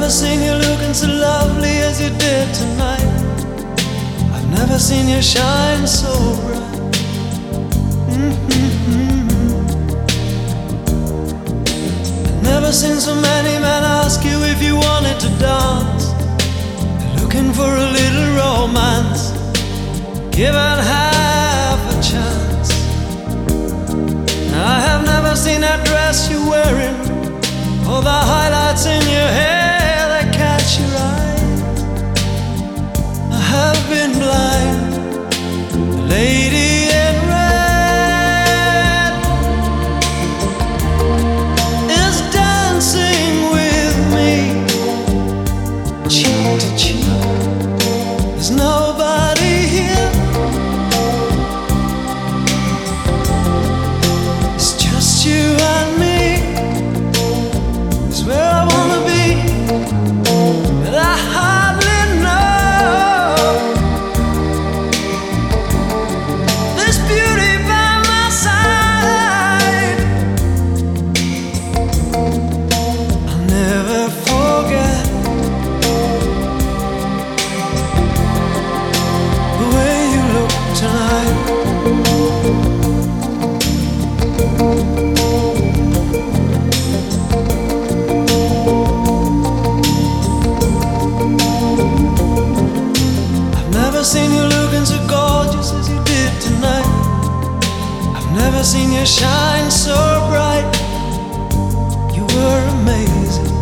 never seen you looking so lovely as you did tonight. I've never seen you shine so bright. I've never seen so many men ask you if you wanted to dance. They're looking for a little romance, given half a chance. I have never seen that dress you're wearing, or the highlights in your hair that catch your eye. I have been blind. The lady in red is dancing with me, cheek to cheek. There's nobody here. It's just you and me. It's where I wanna be, but I hardly know. This beauty by my side, I'll never forget the way you look tonight. I've never seen you looking so gorgeous as you did tonight. I've never seen you shine so bright. You were amazing.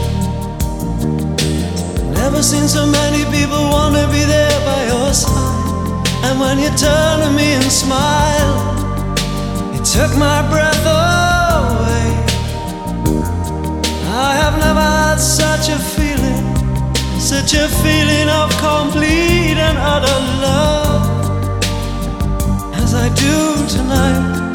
Never seen so many people want to be there by your side. And when you turn to me and smile, it took my breath away. I have never had such a feeling, such a feeling of complete and utter love as I do tonight.